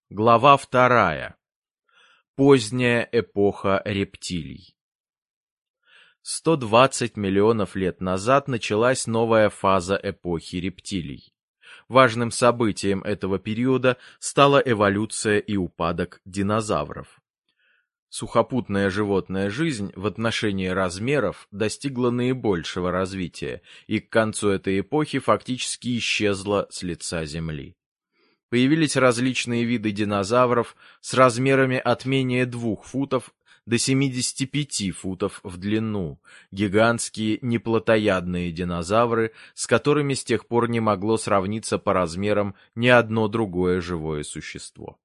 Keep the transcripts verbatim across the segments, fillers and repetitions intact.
Глава вторая. Поздняя эпоха рептилий. сто двадцать миллионов лет назад началась новая фаза эпохи рептилий. Важным событием этого периода стала эволюция и упадок динозавров. Сухопутная животная жизнь в отношении размеров достигла наибольшего развития и к концу этой эпохи фактически исчезла с лица Земли. Появились различные виды динозавров с размерами от менее двух футов до семидесяти пяти футов в длину, гигантские неплотоядные динозавры, с которыми с тех пор не могло сравниться по размерам ни одно другое живое существо.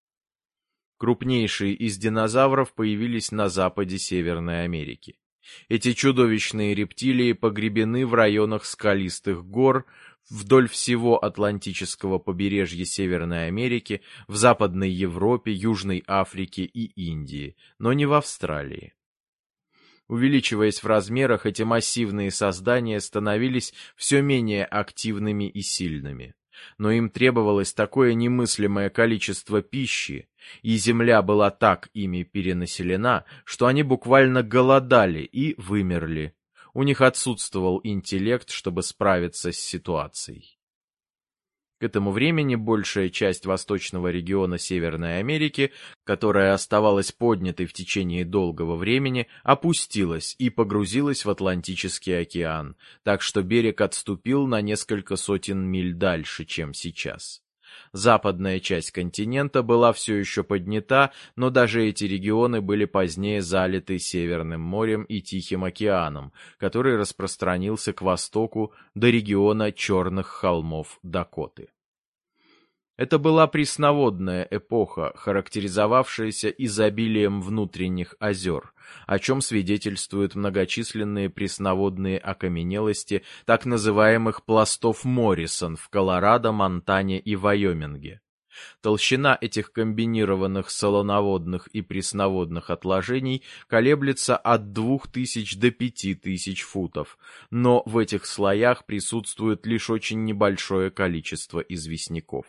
Крупнейшие из динозавров появились на западе Северной Америки. Эти чудовищные рептилии погребены в районах скалистых гор вдоль всего Атлантического побережья Северной Америки, в Западной Европе, Южной Африке и Индии, но не в Австралии. Увеличиваясь в размерах, эти массивные создания становились все менее активными и сильными. Но им требовалось такое немыслимое количество пищи, и земля была так ими перенаселена, что они буквально голодали и вымерли. У них отсутствовал интеллект, чтобы справиться с ситуацией. К этому времени большая часть восточного региона Северной Америки, которая оставалась поднятой в течение долгого времени, опустилась и погрузилась в Атлантический океан, так что берег отступил на несколько сотен миль дальше, чем сейчас. Западная часть континента была все еще поднята, но даже эти регионы были позднее залиты Северным морем и Тихим океаном, который распространился к востоку до региона Черных холмов Дакоты. Это была пресноводная эпоха, характеризовавшаяся изобилием внутренних озер, о чем свидетельствуют многочисленные пресноводные окаменелости так называемых пластов Моррисон в Колорадо, Монтане и Вайоминге. Толщина этих комбинированных солоноводных и пресноводных отложений колеблется от двух тысяч до пяти тысяч футов, но в этих слоях присутствует лишь очень небольшое количество известняков.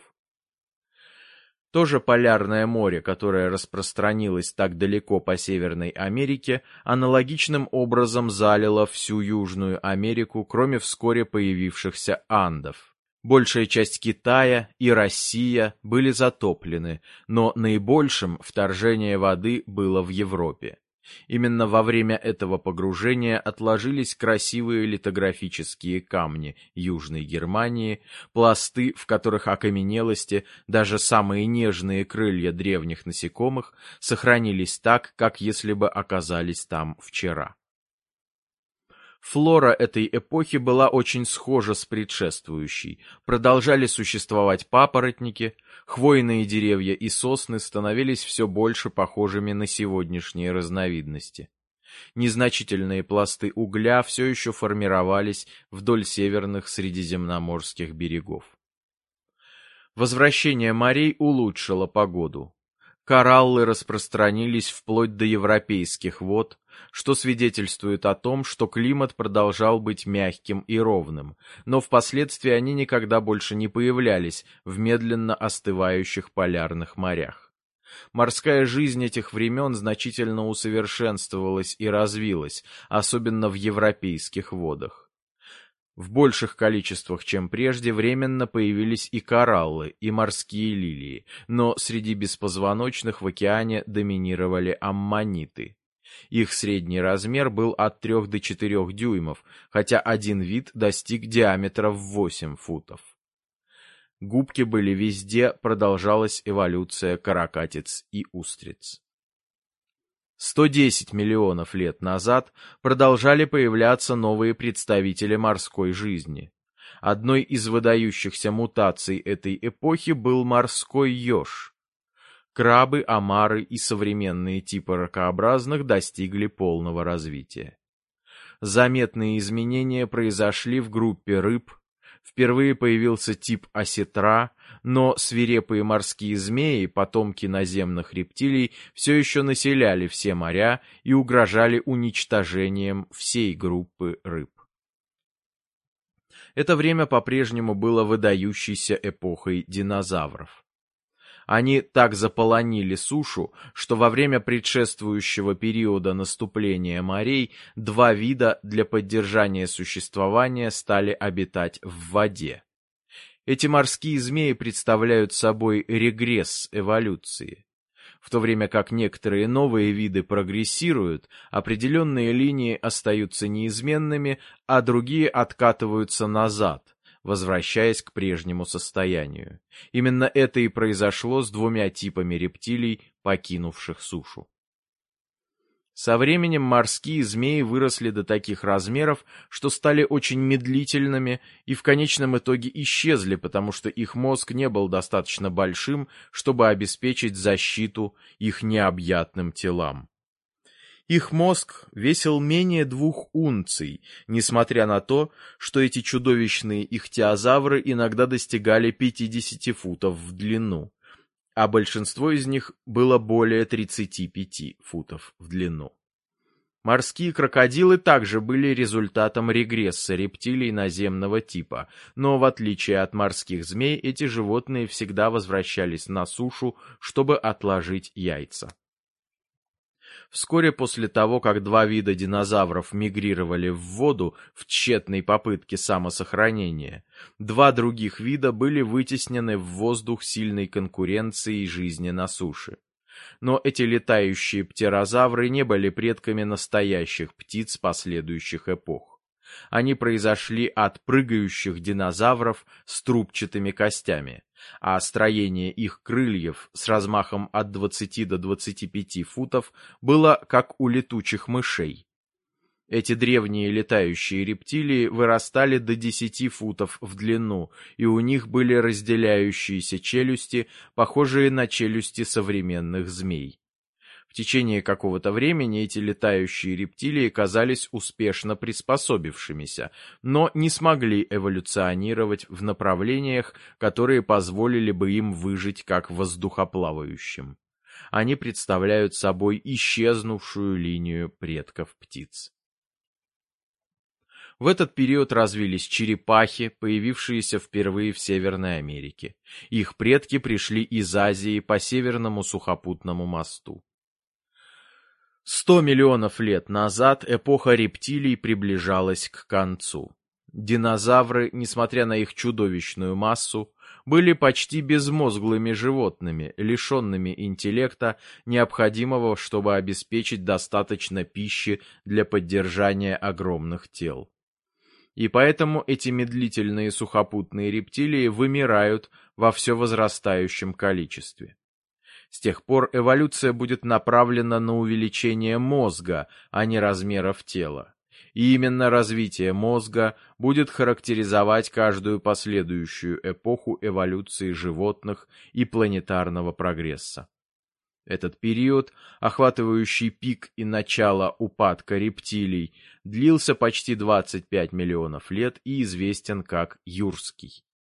То же Полярное море, которое распространилось так далеко по Северной Америке, аналогичным образом залило всю Южную Америку, кроме вскоре появившихся Андов. Большая часть Китая и Россия были затоплены, но наибольшим вторжение воды было в Европе. Именно во время этого погружения отложились красивые литографические камни Южной Германии, пласты, в которых окаменелости, даже самые нежные крылья древних насекомых, сохранились так, как если бы оказались там вчера. Флора этой эпохи была очень схожа с предшествующей. Продолжали существовать папоротники, хвойные деревья и сосны становились все больше похожими на сегодняшние разновидности. Незначительные пласты угля все еще формировались вдоль северных средиземноморских берегов. Возвращение морей улучшило погоду. Кораллы распространились вплоть до европейских вод, что свидетельствует о том, что климат продолжал быть мягким и ровным, но впоследствии они никогда больше не появлялись в медленно остывающих полярных морях. Морская жизнь этих времен значительно усовершенствовалась и развилась, особенно в европейских водах. В больших количествах, чем прежде, временно появились и кораллы, и морские лилии, но среди беспозвоночных в океане доминировали аммониты. Их средний размер был от трёх до четырёх дюймов, хотя один вид достиг диаметра в восемь футов. Губки были везде, продолжалась эволюция каракатиц и устриц. сто десять миллионов лет назад продолжали появляться новые представители морской жизни. Одной из выдающихся мутаций этой эпохи был морской еж. Крабы, омары и современные типы ракообразных достигли полного развития. Заметные изменения произошли в группе рыб. Впервые появился тип осетра, но свирепые морские змеи, потомки наземных рептилий, все еще населяли все моря и угрожали уничтожением всей группы рыб. Это время по-прежнему было выдающейся эпохой динозавров. Они так заполонили сушу, что во время предшествующего периода наступления морей два вида для поддержания существования стали обитать в воде. Эти морские змеи представляют собой регресс эволюции. В то время как некоторые новые виды прогрессируют, определенные линии остаются неизменными, а другие откатываются назад, возвращаясь к прежнему состоянию. Именно это и произошло с двумя типами рептилий, покинувших сушу. Со временем морские змеи выросли до таких размеров, что стали очень медлительными и в конечном итоге исчезли, потому что их мозг не был достаточно большим, чтобы обеспечить защиту их необъятным телам. Их мозг весил менее двух унций, несмотря на то, что эти чудовищные ихтиозавры иногда достигали пятидесяти футов в длину, а большинство из них было более тридцати пяти футов в длину. Морские крокодилы также были результатом регресса рептилий наземного типа, но в отличие от морских змей, эти животные всегда возвращались на сушу, чтобы отложить яйца. Вскоре после того, как два вида динозавров мигрировали в воду в тщетной попытке самосохранения, два других вида были вытеснены в воздух сильной конкуренцией жизни на суше. Но эти летающие птерозавры не были предками настоящих птиц последующих эпох. Они произошли от прыгающих динозавров с трубчатыми костями, а строение их крыльев с размахом от двадцати до двадцати пяти футов было как у летучих мышей. Эти древние летающие рептилии вырастали до десяти футов в длину, и у них были разделяющиеся челюсти, похожие на челюсти современных змей. В течение какого-то времени эти летающие рептилии казались успешно приспособившимися, но не смогли эволюционировать в направлениях, которые позволили бы им выжить как воздухоплавающим. Они представляют собой исчезнувшую линию предков птиц. В этот период развились черепахи, появившиеся впервые в Северной Америке. Их предки пришли из Азии по Северному сухопутному мосту. Сто миллионов лет назад эпоха рептилий приближалась к концу. Динозавры, несмотря на их чудовищную массу, были почти безмозглыми животными, лишенными интеллекта, необходимого, чтобы обеспечить достаточно пищи для поддержания огромных тел. И поэтому эти медлительные сухопутные рептилии вымирают во все возрастающем количестве. С тех пор эволюция будет направлена на увеличение мозга, а не размеров тела. И именно развитие мозга будет характеризовать каждую последующую эпоху эволюции животных и планетарного прогресса. Этот период, охватывающий пик и начало упадка рептилий, длился почти двадцать пять миллионов лет и известен как Юрский.